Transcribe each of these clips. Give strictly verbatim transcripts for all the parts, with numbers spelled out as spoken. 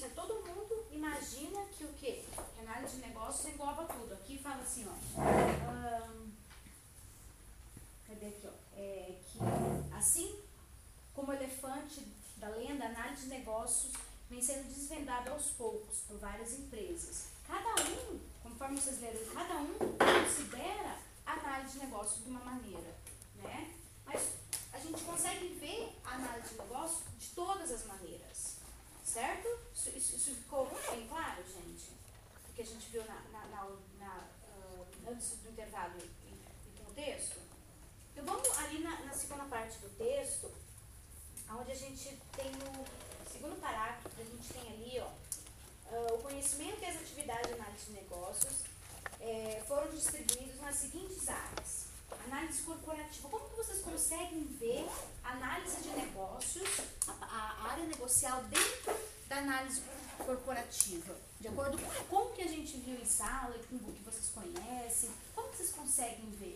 né, todo mundo imagina que o quê? Que a análise de negócios engloba tudo. Aqui fala assim, ó. Hum, cadê aqui, ó? É, que assim como o elefante da lenda, a análise de negócios vem sendo desvendada aos poucos por várias empresas. Cada um, conforme vocês leram, cada um considera a análise de negócios de uma maneira, né? Mas a gente consegue ver a análise de negócios de todas as maneiras, certo? Isso, isso, isso ficou bem claro, gente? O que a gente viu na, na, na, na, uh, antes do intervalo e com o texto? Então vamos ali na, na segunda parte do texto, onde a gente tem o segundo parágrafo, a gente tem ali, ó, uh, o conhecimento e as atividades de análise de negócios é, foram distribuídos nas seguintes áreas. Análise corporativa. Como que vocês conseguem ver a análise de negócios, a, a área negocial dentro da análise corporativa? De acordo com o que a gente viu em sala e com o que vocês conhecem, como que vocês conseguem ver?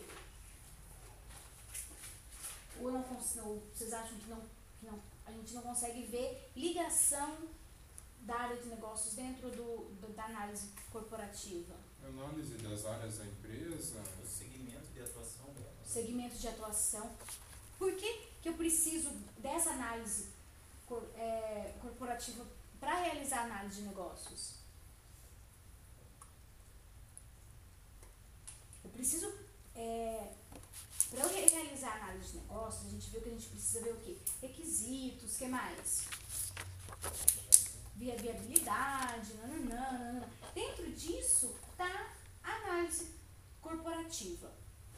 Ou não, ou vocês acham que não, que não, a gente não consegue ver ligação da área de negócios dentro do, do, da análise corporativa? Análise das áreas da empresa. O segmento de atuação. Segmento de atuação. Por que, que eu preciso dessa análise cor, é, corporativa para realizar a análise de negócios? Eu preciso, é, para eu realizar a análise de negócios, a gente viu que a gente precisa ver o quê? Requisitos, o que mais? Via viabilidade, nananana. Dentro disso está a análise corporativa.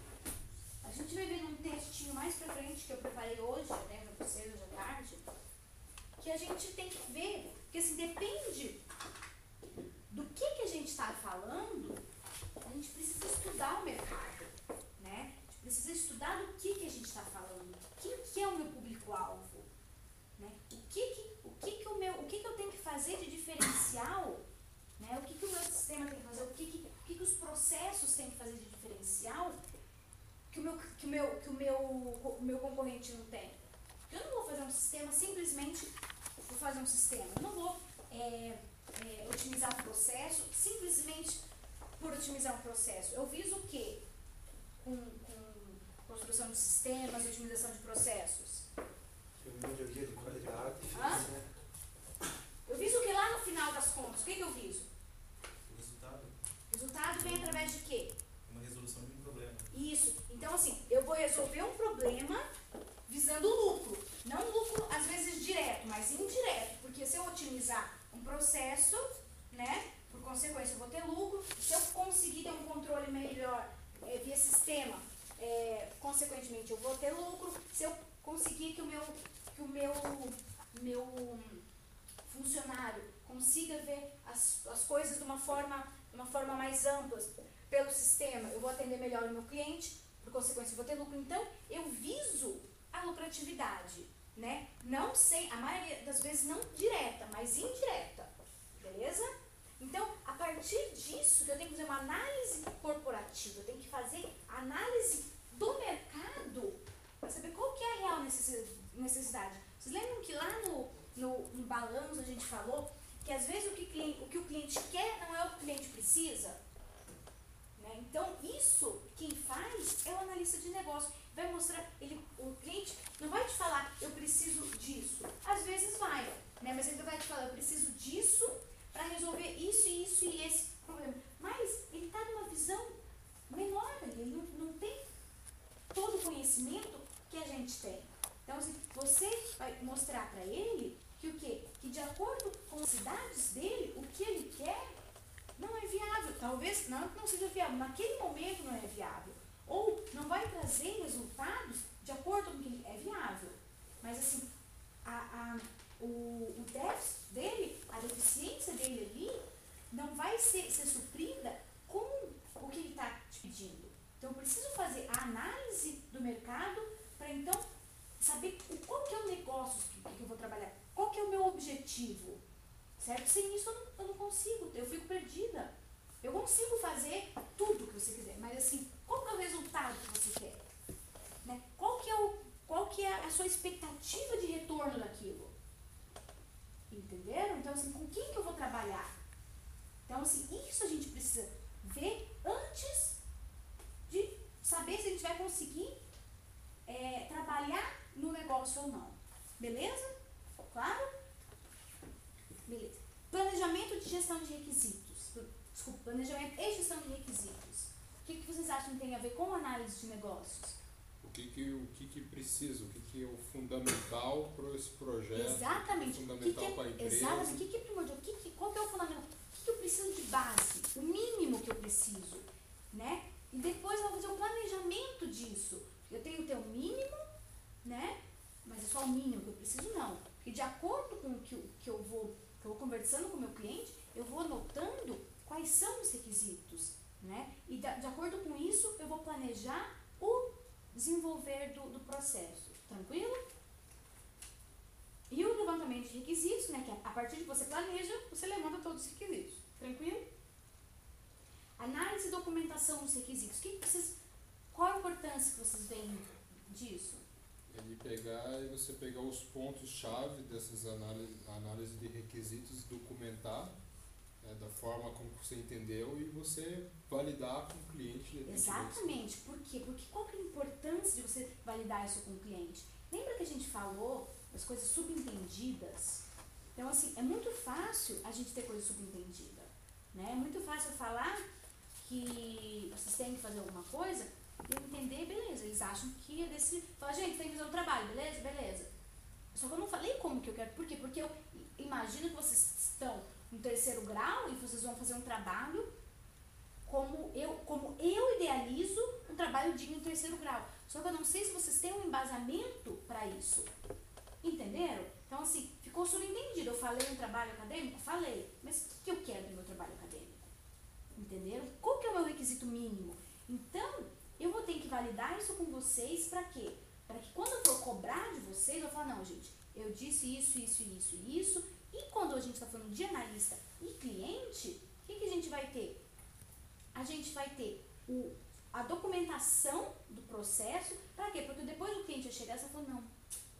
A gente vai ver num textinho mais pra frente que eu preparei hoje, até para vocês hoje à tarde, que a gente tem que ver, porque assim, depende do que, que a gente está falando, a gente precisa estudar o mercado, né? A gente precisa estudar do que, que a gente está falando, quem que é o meu público-alvo, né? O que que, o que, que, o meu, o que, que eu tenho que fazer de diferencial, né? O que, que o meu sistema tem que fazer, o que, que, o que, que os processos têm que fazer de diferencial que o meu, que o meu, que o meu, o meu concorrente não tem. Eu não vou fazer um sistema simplesmente por fazer um sistema. Eu não vou é, é, otimizar um processo simplesmente por otimizar um processo. Eu viso o quê? Com, com construção de sistemas, otimização de processos. Melhoria de qualidade. Hã? Eu viso o que lá no final das contas? O que, que eu viso? O resultado. O resultado vem através de quê? Uma resolução de um problema. Isso. Então, assim, eu vou resolver um problema visando lucro. Não lucro, às vezes, direto, mas indireto. Porque se eu otimizar um processo, né, por consequência, eu vou ter lucro. Se eu conseguir ter um controle melhor é, via sistema, é, consequentemente, eu vou ter lucro. Se eu conseguir que o meu, que o meu, meu funcionário consiga ver as, as coisas de uma forma, de uma forma mais ampla, pelo sistema, eu vou atender melhor o meu cliente, por consequência, eu vou ter lucro. Então, eu viso a lucratividade, né? Não sei, a maioria das vezes não direta, mas indireta, beleza? Então, a partir disso, que eu tenho que fazer uma análise corporativa, eu tenho que fazer análise do mercado para saber qual que é a real necessidade. Vocês lembram que lá no, no, no balanço a gente falou que às vezes o que, cliente, o que o cliente quer não é o que o cliente precisa? Então, isso, quem faz é o analista de negócio. Vai mostrar, ele, o cliente não vai te falar, eu preciso disso. Às vezes vai, né? Mas ele vai te falar, eu preciso disso para resolver isso e isso e esse problema. Mas ele está numa visão menor, ele não, não tem todo o conhecimento que a gente tem. Então, assim, você vai mostrar para ele que o quê? Que de acordo com as necessidades dele, o que ele quer não é viável. Talvez não, não seja viável. Naquele momento não é viável. Ou não vai trazer resultados de acordo com o que é viável. Mas assim, a, a, o, o déficit dele, a deficiência dele ali, não vai ser, ser suprida com o que ele está te pedindo. Então eu preciso fazer a análise do mercado para então saber qual que é o negócio que, que eu vou trabalhar, qual que é o meu objetivo. Certo? Sem isso eu não, eu não consigo, eu fico perdida. Eu consigo fazer tudo que você quiser, mas assim, qual que é o resultado que você quer? Né? Qual que é, o, qual que é a sua expectativa de retorno daquilo? Entenderam? Então, assim, com quem que eu vou trabalhar? Então, assim, isso a gente precisa ver antes de saber se a gente vai conseguir é, trabalhar no negócio ou não. Beleza? Claro? Beleza. Planejamento de gestão de requisitos. Desculpa, planejamento e gestão de requisitos. O que, que vocês acham que tem a ver com análise de negócios? O que que, o que, que precisa, o que, que é o fundamental para esse projeto? Exatamente. O fundamental que que é, para a empresa. Exatamente. O que, que é primordial? O que que, qual que é o fundamental? O que, que eu preciso de base? O mínimo que eu preciso, né? E depois eu vou fazer o planejamento disso. Eu tenho que ter o mínimo, né? Mas é só o mínimo que eu preciso, não. Porque de acordo com o que, eu, que, eu vou, que eu vou conversando com o meu cliente, eu vou anotando quais são os requisitos, né? E de, de acordo com isso, eu vou planejar o desenvolver do, do processo. Tranquilo? E o levantamento de requisitos, né? Que a partir de que você planeja, você levanta todos os requisitos. Tranquilo? Análise e documentação dos requisitos. Que que vocês, qual a importância que vocês veem disso? Ele pegar e você pegar os pontos-chave dessas análises análise de requisitos, documentar, né, da forma como você entendeu e você validar com o cliente. Exatamente. Por quê? Porque qual que é a importância de você validar isso com o cliente? Lembra que a gente falou das coisas subentendidas? Então, assim, é muito fácil a gente ter coisa subentendida, né? É muito fácil falar que vocês têm que fazer alguma coisa e eu entender, beleza, eles acham que é desse... Fala, gente, tem que fazer um trabalho, beleza? Beleza. Só que eu não falei como que eu quero. Por quê? Porque eu imagino que vocês estão no terceiro grau e vocês vão fazer um trabalho como eu, como eu idealizo um trabalho digno no terceiro grau. Só que eu não sei se vocês têm um embasamento para isso. Entenderam? Então, assim, ficou subentendido. Eu falei um trabalho acadêmico? Falei. Mas o que eu quero do meu trabalho acadêmico? Entenderam? Qual que é o meu requisito mínimo? Então, eu vou ter que validar isso com vocês para quê? Para que quando eu for cobrar de vocês, eu falar, não, gente, eu disse isso, isso, isso e isso. E quando a gente está falando de analista e cliente, o que, que a gente vai ter? A gente vai ter o, a documentação do processo. Para quê? Porque depois o cliente vai chegar e vai falar, não.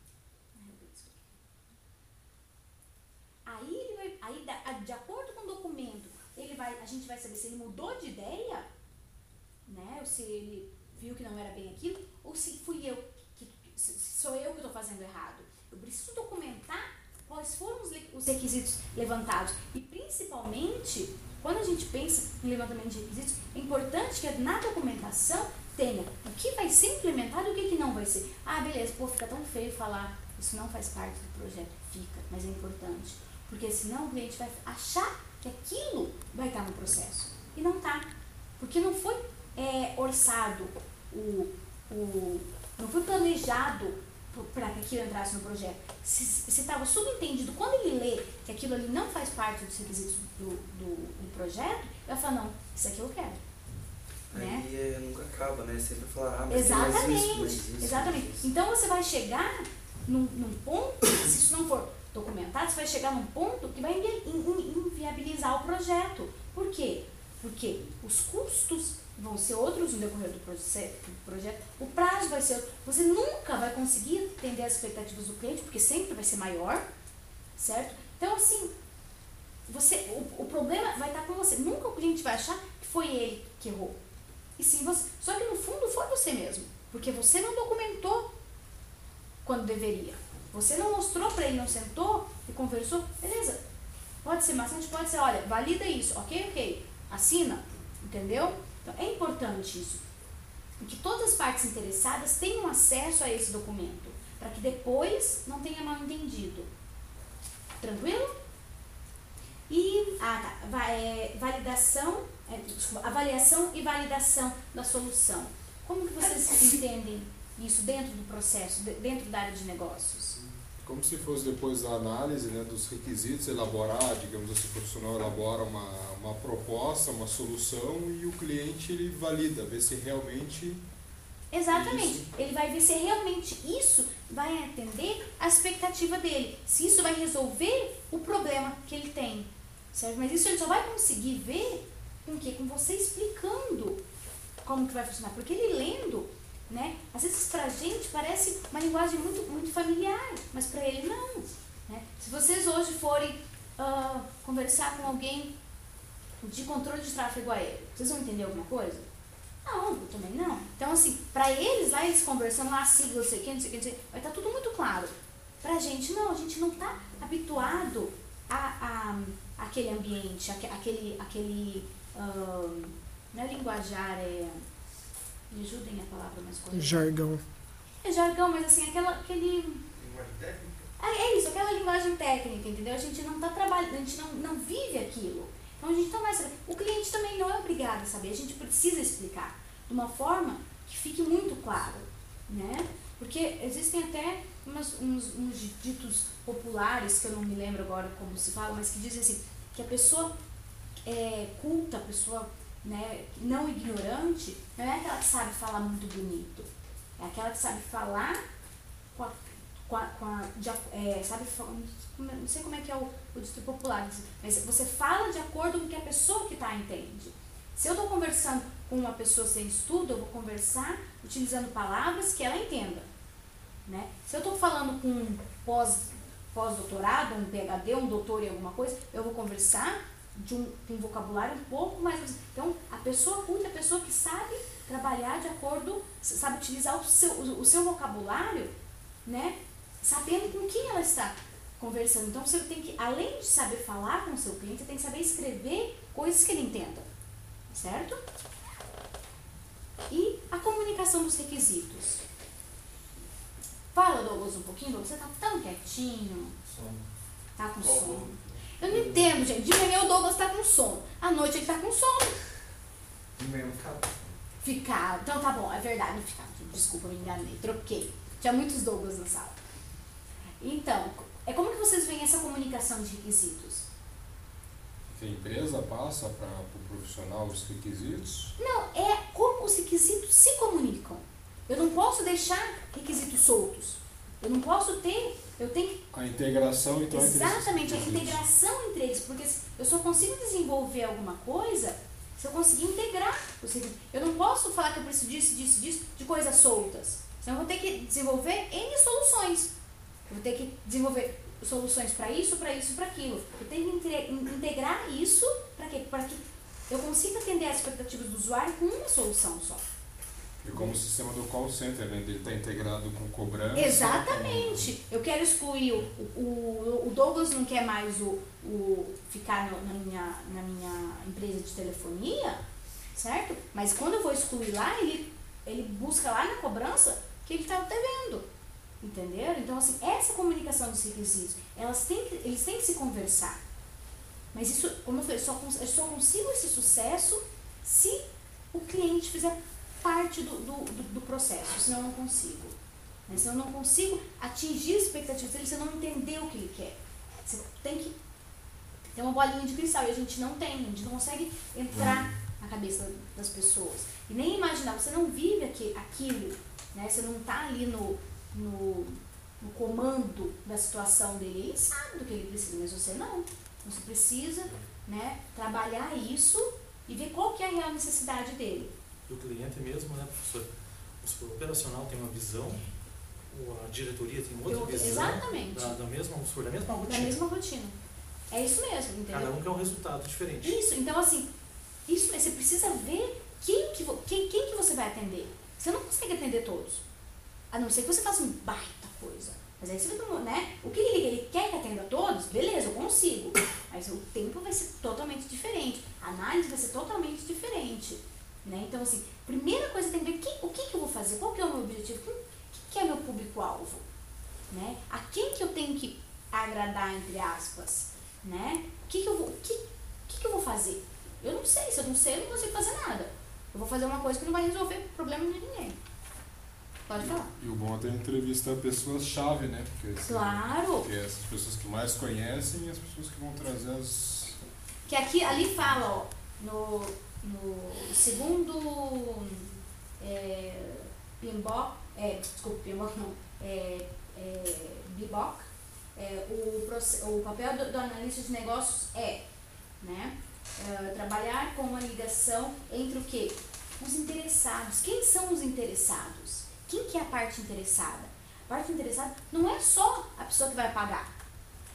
Aí, ele vai, aí de acordo com o documento, ele vai, a gente vai saber se ele mudou de ideia, né? Ou se ele viu que não era bem aquilo, ou se fui eu, que, se sou eu que estou fazendo errado. Eu preciso documentar quais foram os, os requisitos levantados. E principalmente, quando a gente pensa em levantamento de requisitos, é importante que na documentação tenha o que vai ser implementado e o que, que não vai ser. Ah, beleza, pô, fica tão feio falar, isso não faz parte do projeto. Fica, mas é importante. Porque senão o cliente vai achar que aquilo vai estar no processo. E não está. Porque não foi é, orçado, o, o, não foi planejado para que aquilo entrasse no projeto. Se estava subentendido, quando ele lê que aquilo ali não faz parte dos requisitos do, do, do projeto, ele vai falar, não, isso aqui eu quero. Aí Né? é, nunca acaba, né? Sempre falar, ah, mas Exatamente, tem mais isso, mais isso, exatamente. mais isso. Então você vai chegar num, num ponto, se isso não for documentado, você vai chegar num ponto que vai invi inviabilizar o projeto. Por quê? Porque os custos vão ser outros no decorrer do projeto, o prazo vai ser outro. Você nunca vai conseguir atender as expectativas do cliente, porque sempre vai ser maior, certo? Então, assim, você, o, o problema vai estar com você. Nunca o cliente vai achar que foi ele que errou. E sim, você, só que no fundo foi você mesmo, porque você não documentou quando deveria. Você não mostrou para ele, não sentou e conversou. Beleza, pode ser maçante, pode ser, olha, valida isso, ok, ok, assina, entendeu? Então é importante isso, que todas as partes interessadas tenham acesso a esse documento, para que depois não tenha mal entendido. Tranquilo? E, ah tá, Va é, validação, é, desculpa, avaliação e validação da solução. Como que vocês entendem isso dentro do processo, dentro da área de negócios? Como se fosse depois da análise, né, dos requisitos, elaborar, digamos assim, o profissional elabora uma, uma proposta, uma solução e o cliente ele valida, vê se realmente... Exatamente, isso. Ele vai ver se realmente isso vai atender a expectativa dele, se isso vai resolver o problema que ele tem, certo? Mas isso ele só vai conseguir ver com o quê? Com você explicando como que vai funcionar, porque ele lendo... Né? Às vezes pra gente parece uma linguagem muito, muito familiar, mas pra ele não, Né? Se vocês hoje forem uh, conversar com alguém de controle de tráfego aéreo, vocês vão entender alguma coisa? Não, eu também não. Então, assim, para eles lá, eles conversando lá, sigla, não sei o que, não sei o que, não sei o que, vai estar tudo muito claro. Pra gente, não, a gente não está habituado a, a, aquele ambiente, aque- aquele, aquele uh, não é linguajar, é, me ajudem a palavra mais correta. Jargão. É jargão, mas assim, aquela, aquele... Linguagem técnica? É, é isso, aquela linguagem técnica, entendeu? A gente não está trabalhando, a gente não, não vive aquilo. Então a gente não vai saber. O cliente também não é obrigado a saber, a gente precisa explicar de uma forma que fique muito claro, né? Porque existem até umas, uns, uns ditos populares, que eu não me lembro agora como se fala, mas que dizem assim, que a pessoa é, culta, a pessoa, né, não ignorante, não é aquela que sabe falar muito bonito, é aquela que sabe falar com a, com a, com a de, é, sabe, não sei como é que é o, o dito popular, mas você fala de acordo com o que a pessoa que está entende. Se eu estou conversando com uma pessoa sem estudo, eu vou conversar utilizando palavras que ela entenda. Né? Se eu estou falando com um pós, pós-doutorado, um PhD, um doutor em alguma coisa, eu vou conversar de um, com um vocabulário um pouco mais... Então, a pessoa culta, a pessoa que sabe trabalhar de acordo, sabe utilizar o seu, o, o seu vocabulário, né? Sabendo com quem ela está conversando. Então, você tem que, além de saber falar com o seu cliente, você tem que saber escrever coisas que ele entenda. Certo? E a comunicação dos requisitos. Fala, Douglas, um pouquinho. Você tá tão quietinho. Sono. Tá com Qual sono. o- Eu não entendo, gente. De manhã o Douglas tá com sono. À noite ele tá com sono. De manhã eu ficava. Ficar. Então tá bom, é verdade. Não ficar. Desculpa, me enganei. Troquei. Tinha muitos Douglas na sala. Então, é como que vocês veem essa comunicação de requisitos? Que a empresa passa para o pro profissional os requisitos. Não, é como os requisitos se comunicam. Eu não posso deixar requisitos soltos. Eu não posso ter, eu tenho que... A integração, então, Exatamente, a entre esses requisitos. integração entre eles. Porque eu só consigo desenvolver alguma coisa se eu conseguir integrar os requisitos. Eu não posso falar que eu preciso disso, disso, disso, de coisas soltas. Senão eu vou ter que desenvolver N soluções. Eu vou ter que desenvolver soluções para isso, para isso, para aquilo. Eu tenho que inte- integrar isso para quê? Para que eu consiga atender as expectativas do usuário com uma solução só. E como o sistema do call center, né? Ele está integrado com cobrança. Exatamente. Eu quero excluir o, o, o Douglas não quer mais o, o ficar no- na, minha, na minha empresa de telefonia, certo? Mas quando eu vou excluir lá, ele, ele busca lá na cobrança que ele está devendo. Entenderam? Então, assim, essa comunicação dos requisitos, elas têm que, eles têm que se conversar. Mas isso, como eu falei, só, cons- eu só consigo esse sucesso se o cliente fizer parte do, do, do, do processo, senão eu não consigo. Né? Senão eu não consigo atingir as expectativas dele, se eu não entender o que ele quer. Você tem que ter uma bolinha de cristal e a gente não tem, a gente não consegue entrar na cabeça das pessoas. E nem imaginar, você não vive aqui, aquilo, né? Você não está ali no, no, no comando da situação dele. Ele sabe do que ele precisa, mas você não. Você precisa, né, trabalhar isso e ver qual que é a real necessidade dele. E o cliente mesmo, né, professor? O operacional tem uma visão, o- a diretoria tem outra Eu- visão. exatamente. Da, da mesma, vamos supor, da mesma Da rotina. mesma rotina. É isso mesmo, entendeu? Cada um quer um resultado diferente. Isso, então assim, isso, você precisa ver quem que, vo- quem, quem que você vai atender. Você não consegue atender todos. A não ser que você faça um baita coisa. Mas aí você vai tomar, né? O que ele, ele quer que atenda todos, beleza, eu consigo. Mas o tempo vai ser totalmente diferente. A análise vai ser totalmente diferente. Né? Então, assim, primeira coisa tem que ver que, o que, que eu vou fazer, qual que é o meu objetivo, o que, que é meu público-alvo. Né? A quem que eu tenho que agradar, entre aspas. Né? O que, que, eu vou, o que, o que, que eu vou fazer? Eu não sei, se eu não sei, eu não consigo fazer nada. Eu vou fazer uma coisa que não vai resolver o problema de ninguém. Pode falar. E o bom é ter entrevistar pessoas-chave, né? Porque, assim, Claro. porque essas pessoas que mais conhecem e as pessoas que vão trazer as... Que aqui, ali fala, ó, no, no segundo é, PMBOK, é, desculpa, PMBOK não, é, é, B I B O C, é, o, proce- o papel do, do analista de negócios é, né, é, trabalhar com uma ligação entre o quê? Os interessados. Quem são os interessados? Quem que é a parte interessada? A parte interessada não é só a pessoa que vai pagar.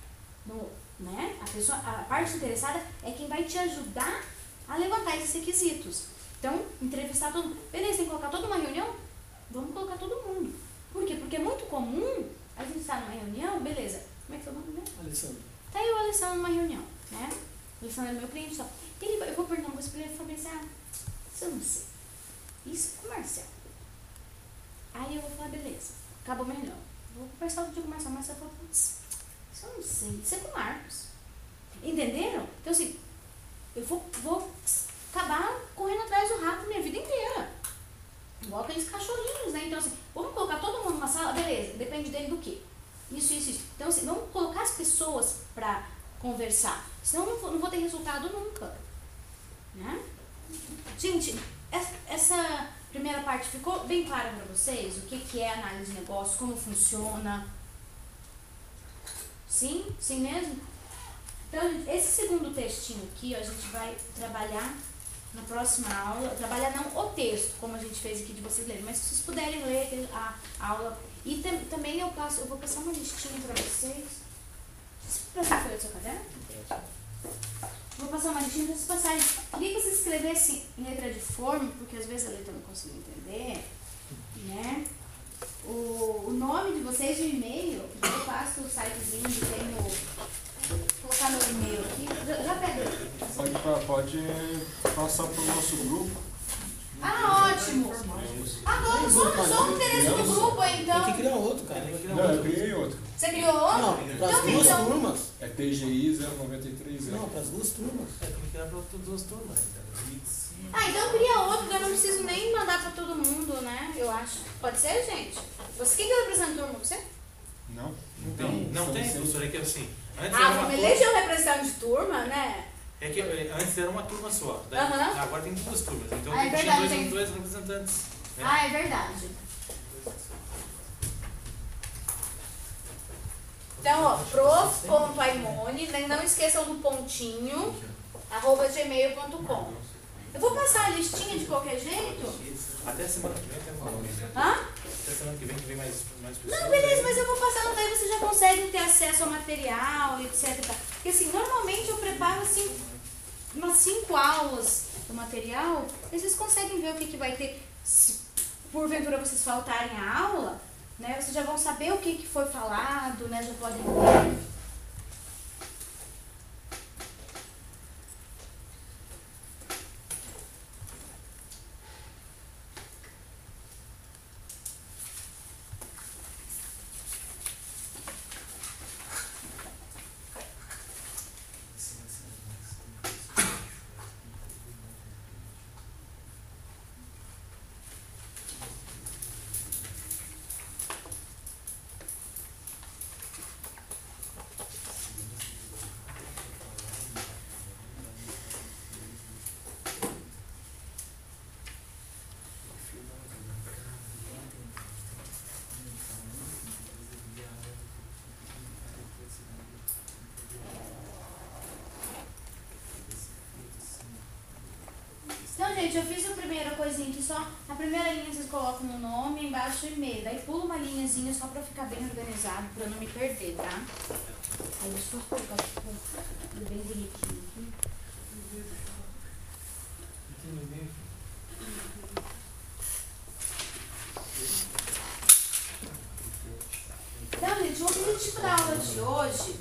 no, né? A, pessoa, a parte interessada é quem vai te ajudar a levantar esses requisitos. Então, entrevistar todo mundo. Beleza, tem que colocar toda uma reunião? Vamos colocar todo mundo. Por quê? Porque é muito comum a gente estar numa reunião, beleza. Como é que foi o nome, né? Alessandro. Tá aí o Alessandro numa reunião, né? O Alessandro é meu cliente, só. Ele, eu vou perguntar uma coisa pra ele, ele falou assim, ah, isso eu não sei. Isso é com o Marcelo. Aí eu vou falar, beleza, acabou minha reunião. Vou conversar com o Marcelo, Marcelo falou, putz, isso eu não sei, isso é com o Marcos. Entenderam? Então assim, eu vou, vou acabar correndo atrás do rato minha vida inteira. Igual aqueles cachorrinhos, né? Então assim, vamos colocar todo mundo numa sala, beleza, depende dele do quê? Isso, isso, isso. Então assim, vamos colocar as pessoas pra conversar, senão eu não vou, não vou ter resultado nunca. Né? Gente, essa primeira parte ficou bem clara para vocês? O que, que é análise de negócio, como funciona? Sim? Sim mesmo? Então, esse segundo textinho aqui, ó, a gente vai trabalhar na próxima aula. Trabalhar não o texto, como a gente fez aqui de vocês lerem, mas se vocês puderem ler a aula. E tam, também eu, passo, eu vou passar uma listinha para vocês. Você foi o seu caderno? Vou passar uma listinha para vocês passarem. Queria que vocês escrevessem em letra de forma, porque às vezes a letra não consigo entender, né? O, o nome de vocês, o e-mail, eu passo o sitezinho que tem o... Vou colocar meu e-mail aqui. Já, já pega. Pode, pode passar para o nosso grupo. Ah, ótimo! Ah, vamos, vamos, vamos ter esse no grupo aí, então. Tem que criar outro, cara. Tem que criar Não, outro. eu criei outro. Você criou outro? Não, para Então, as duas então, turmas. É T G I zero nove três. Não, para as duas turmas. É, tem que criar para todas as turmas. Ah, então cria outro, eu não preciso nem mandar pra todo mundo, né? Eu acho. Pode ser, gente? Você, quem que representa a turma? Você? Não? Não, não tem, professor, é que assim. Antes Ah, era uma vamos turma- eleger um representante de turma, né? É que eh, antes era uma turma só. Daí, Aham. Agora tem duas turmas. Então Ah, é tem verdade, dois, tem. dois representantes. Né? Ah, é verdade. Então, ó, prof ponto aimone, né? Não esqueçam do pontinho, arroba gmail ponto com. Eu vou passar a listinha de qualquer jeito? Até semana que vem tem uma aula. Hã? Até semana que vem que vem mais, mais pessoas. Não, beleza, mas eu vou passando, daí vocês já conseguem ter acesso ao material, etcétera. Porque assim, normalmente eu preparo assim, umas cinco aulas do material, e vocês conseguem ver o que, que vai ter. Se porventura vocês faltarem a aula, né? Vocês já vão saber o que, que foi falado, né? Já podem ver. Então, gente, eu fiz a primeira coisinha aqui só. A primeira linha vocês colocam o nome, embaixo o e-mail. Daí pula uma linhazinha só pra ficar bem organizado, pra eu não me perder, tá? Aí eu só colocar tudo bem bonitinho aqui. Então, gente, o objetivo da aula de hoje...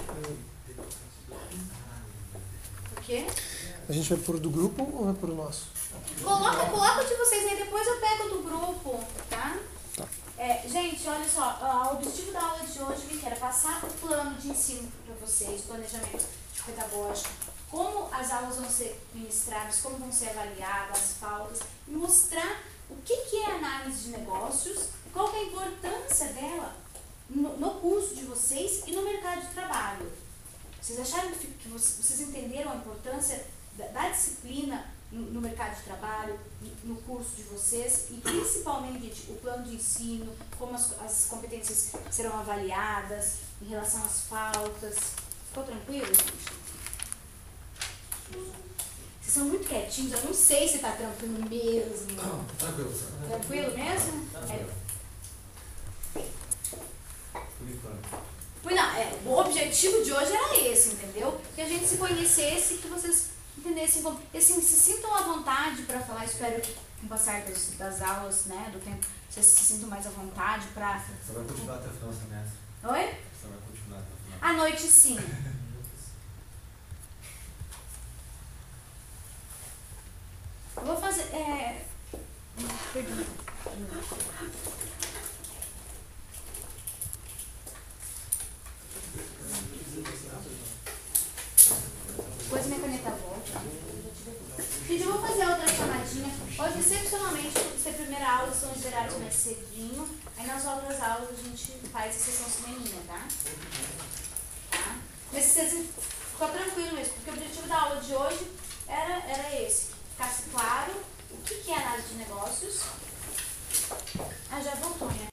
O quê? A gente vai pôr do grupo ou vai pôr o nosso? Coloca, coloca o de vocês aí, depois eu pego do grupo, tá? Tá. É, gente, olha só, ó, o objetivo da aula de hoje que era passar o plano de ensino para vocês, planejamento pedagógico, como as aulas vão ser ministradas, como vão ser avaliadas, as pautas, e mostrar o que, que é análise de negócios, qual que é a importância dela no, no curso de vocês e no mercado de trabalho. Vocês acharam que, que vocês, vocês entenderam a importância da, da disciplina no, no mercado de trabalho, no curso de vocês, e principalmente o plano de ensino, como as, as competências serão avaliadas em relação às pautas? Ficou tranquilo, gente? Vocês são muito quietinhos, eu não sei se está tranquilo mesmo. Tranquilo. Tranquilo mesmo? É. Pois não, é, o objetivo de hoje era esse, entendeu? Que a gente se conhecesse, que vocês entendessem como. E assim, se sintam à vontade para falar, espero que com o passar das, das aulas, né, do tempo, vocês se sintam mais à vontade para. Você vai continuar até o final do semestre? Oi? Você vai continuar até o final? À noite sim. Eu vou fazer. É... Perdão. Depois minha caneta volta. Gente, eu vou fazer outra chamadinha. Hoje, excepcionalmente, por ser primeira aula, são liberados mais cedinho. Aí nas outras aulas a gente faz a sessão cineminha, tá? Tá? Mas vocês ficam tranquilos mesmo, porque o objetivo da aula de hoje era, era esse. Ficasse claro o que, que é análise de negócios. Ah, já voltou, né?